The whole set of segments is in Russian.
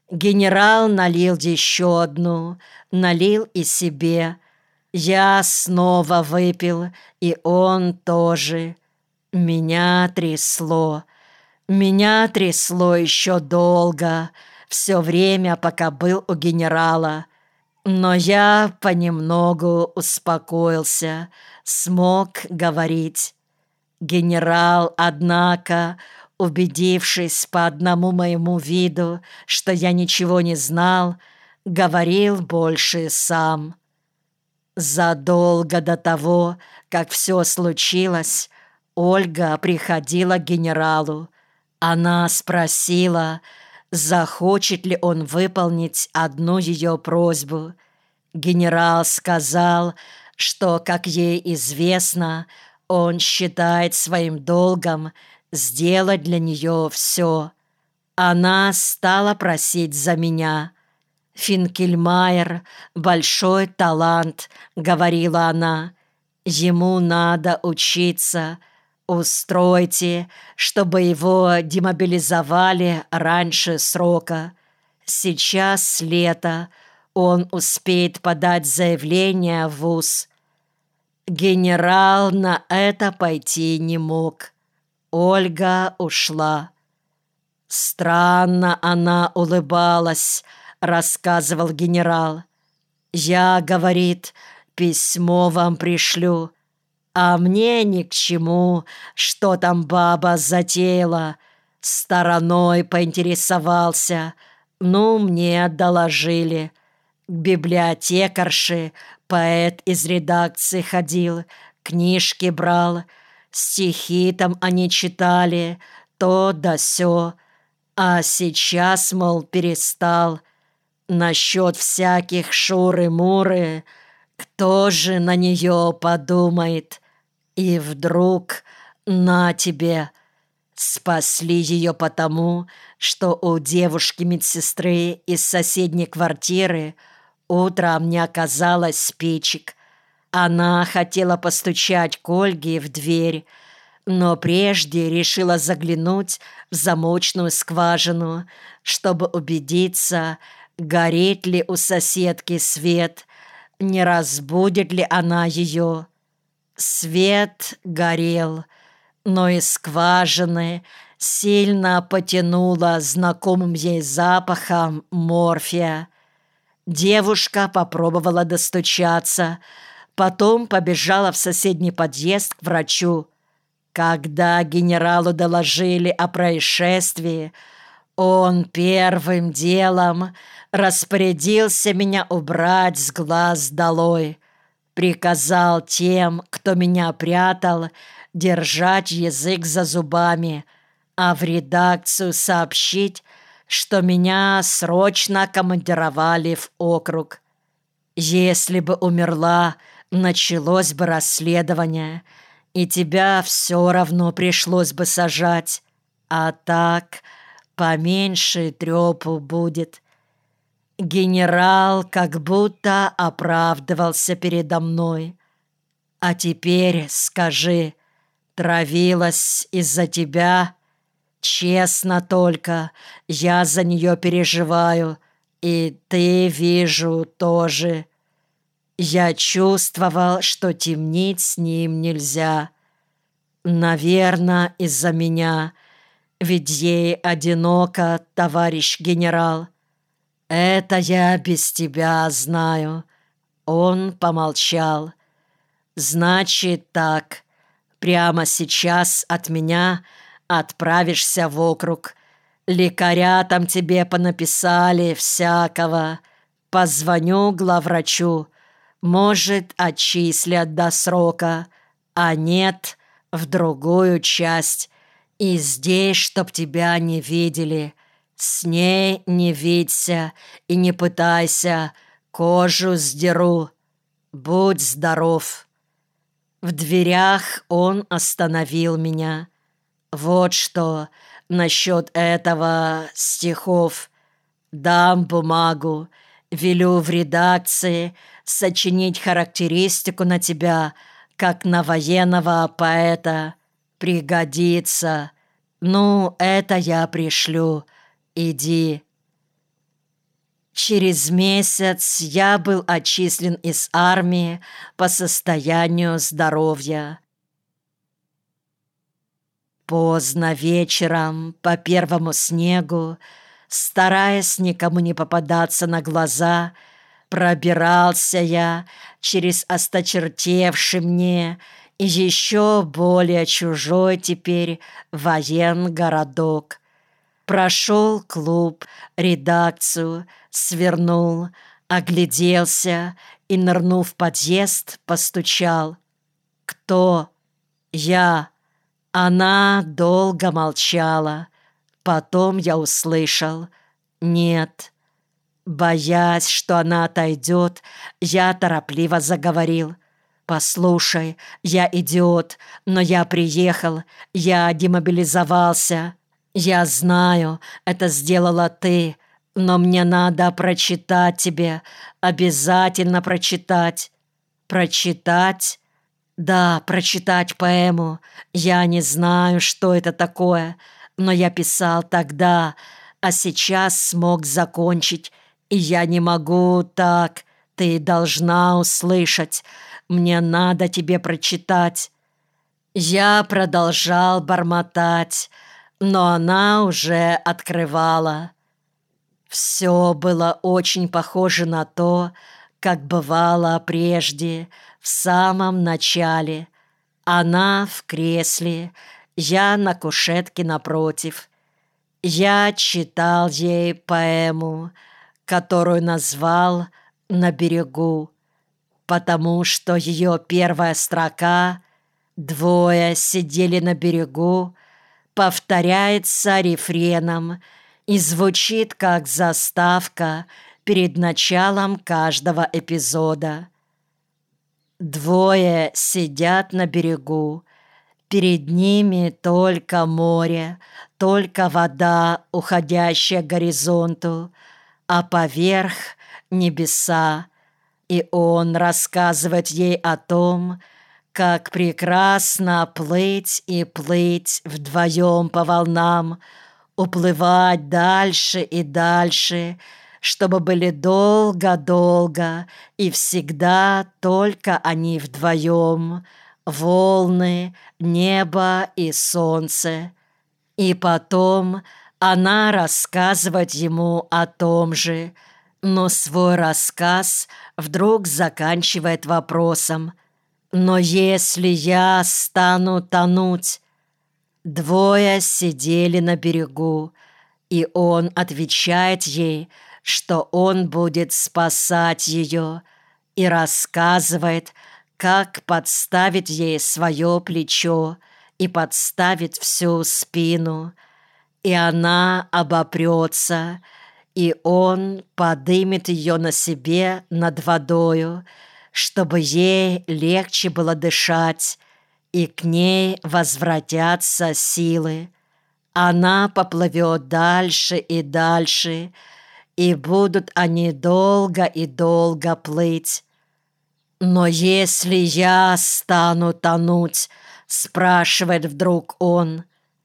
Генерал налил еще одну, налил и себе. Я снова выпил, и он тоже. Меня трясло. Меня трясло еще долго, все время, пока был у генерала. Но я понемногу успокоился, смог говорить. Генерал, однако, убедившись по одному моему виду, что я ничего не знал, говорил больше сам. Задолго до того, как все случилось, Ольга приходила к генералу. Она спросила, захочет ли он выполнить одну ее просьбу. Генерал сказал, что, как ей известно, он считает своим долгом сделать для нее все. Она стала просить за меня. «Финкельмайер — большой талант», — говорила она. «Ему надо учиться. Устройте, чтобы его демобилизовали раньше срока. Сейчас лето, он успеет подать заявление в ВУЗ». Генерал на это пойти не мог. Ольга ушла. «Странно она улыбалась», — рассказывал генерал. «Я, — говорит, — письмо вам пришлю, а мне ни к чему, что там баба затеяла. Стороной поинтересовался, ну, мне доложили. К библиотекарше поэт из редакции ходил, книжки брал, стихи там они читали, то да сё, а сейчас, мол, перестал. Насчет всяких шуры-муры, кто же на нее подумает? И вдруг на тебе! Спасли ее потому, что у девушки-медсестры из соседней квартиры утром не оказалось спичек. Она хотела постучать к Ольге в дверь, но прежде решила заглянуть в замочную скважину, чтобы убедиться, горит ли у соседки свет, не разбудит ли она ее. Свет горел, но из скважины сильно потянуло знакомым ей запахом морфия. Девушка попробовала достучаться, потом побежала в соседний подъезд к врачу. Когда генералу доложили о происшествии, он первым делом распорядился меня убрать с глаз долой. Приказал тем, кто меня прятал, держать язык за зубами, а в редакцию сообщить, что меня срочно командировали в округ. Если бы умерла, началось бы расследование, и тебя все равно пришлось бы сажать. А так поменьше трёпу будет. Генерал как будто оправдывался передо мной. А теперь скажи, травилась из-за тебя? Честно только, я за нее переживаю, и ты, вижу, тоже. Я чувствовал, что темнить с ним нельзя. Наверное, из-за меня, ведь ей одиноко, товарищ генерал. Это я без тебя знаю. Он помолчал. Значит так, прямо сейчас от меня отправишься в округ. Лекаря там тебе понаписали всякого. Позвоню главврачу. Может, отчислят до срока, а нет, в другую часть. И здесь, чтоб тебя не видели. С ней не видься и не пытайся, кожу сдеру. Будь здоров». В дверях он остановил меня. «Вот что насчет этого стихов. Дам бумагу, велю в редакции сочинить характеристику на тебя, как на военного поэта. Пригодится. Ну, это я пришлю. Иди». Через месяц я был отчислен из армии по состоянию здоровья. Поздно вечером, по первому снегу, стараясь никому не попадаться на глаза, пробирался я через осточертевший мне и еще более чужой теперь воен-городок. Прошел клуб, редакцию, свернул, огляделся и, нырнув в подъезд, постучал. «Кто?» «Я». Она долго молчала. Потом я услышал «нет». Боясь, что она отойдет, я торопливо заговорил. «Послушай, я идиот, но я приехал, я демобилизовался. Я знаю, это сделала ты, но мне надо прочитать тебе, обязательно прочитать». «Прочитать?» «Да, прочитать поэму. Я не знаю, что это такое, но я писал тогда, а сейчас смог закончить, и я не могу так. Ты должна услышать. Мне надо тебе прочитать». Я продолжал бормотать, но она уже открывала. Все было очень похоже на то, как бывало прежде, в самом начале. Она в кресле, я на кушетке напротив. Я читал ей поэму, которую назвал «На берегу», потому что ее первая строка «Двое сидели на берегу» повторяется рефреном и звучит как заставка перед началом каждого эпизода. Двое сидят на берегу, перед ними только море, только вода, уходящая к горизонту, а поверх небеса. И он рассказывает ей о том, как прекрасно плыть и плыть вдвоем по волнам, уплывать дальше и дальше, чтобы были долго-долго и всегда только они вдвоем, волны, небо и солнце. И потом она рассказывает ему о том же, но свой рассказ вдруг заканчивает вопросом: «Но если я стану тонуть?» Двое сидели на берегу, и он отвечает ей, что он будет спасать ее, и рассказывает, как подставит ей свое плечо и подставит всю спину, и она обопрется, и он подымет ее на себе над водою, чтобы ей легче было дышать, и к ней возвратятся силы. Она поплывет дальше и дальше, и будут они долго и долго плыть. «Но если я стану тонуть?» — спрашивает вдруг он.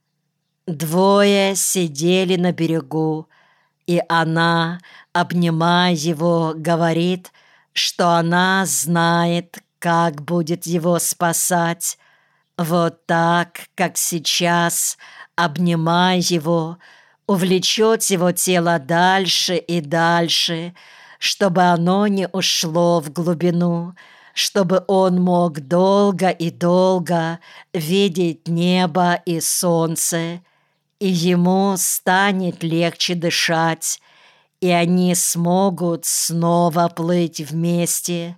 Двое сидели на берегу, и она, обнимая его, говорит, что она знает, как будет его спасать. Вот так, как сейчас, обнимая его, увлечет его тело дальше и дальше, чтобы оно не ушло в глубину, чтобы он мог долго и долго видеть небо и солнце, и ему станет легче дышать, и они смогут снова плыть вместе.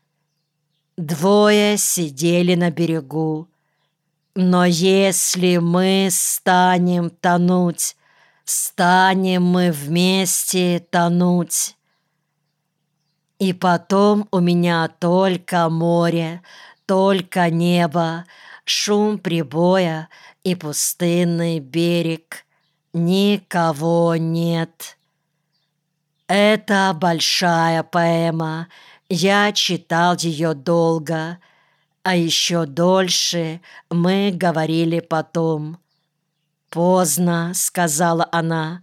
Двое сидели на берегу. «Но если мы станем тонуть, станем мы вместе тонуть. И потом у меня только море, только небо, шум прибоя и пустынный берег. Никого нет». Это большая поэма. Я читал ее долго. А еще дольше мы говорили потом. «Поздно», — сказала она,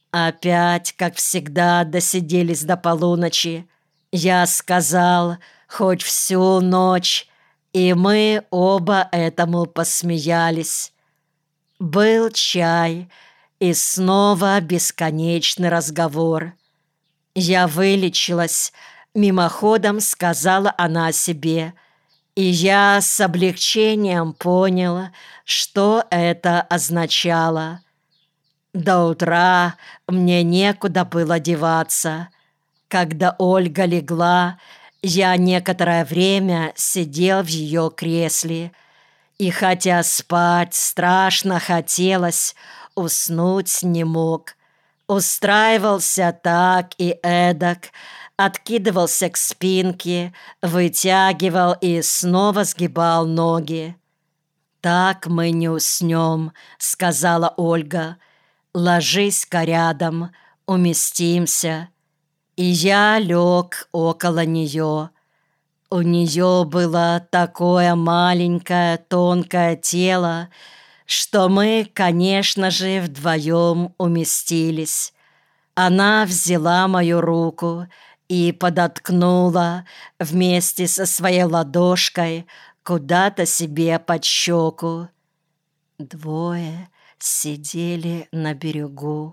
Опять, как всегда, досиделись до полуночи. Я сказал, хоть всю ночь, и мы оба этому посмеялись. Был чай, и снова бесконечный разговор. Я вылечилась, мимоходом сказала она себе, и я с облегчением поняла, что это означало. До утра мне некуда было деваться. Когда Ольга легла, я некоторое время сидел в ее кресле, и хотя спать страшно хотелось, уснуть не мог. Устраивался так и эдак, откидывался к спинке, вытягивал и снова сгибал ноги. «Так мы не уснем», — сказала Ольга. «Ложись-ка рядом, уместимся». И я лег около нее. У нее было такое маленькое тонкое тело, что мы, конечно же, вдвоем уместились. Она взяла мою руку и подоткнула вместе со своей ладошкой куда-то себе под щеку. Двое сидели на берегу.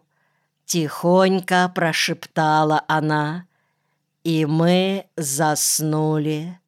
Тихонько прошептала она, и мы заснули.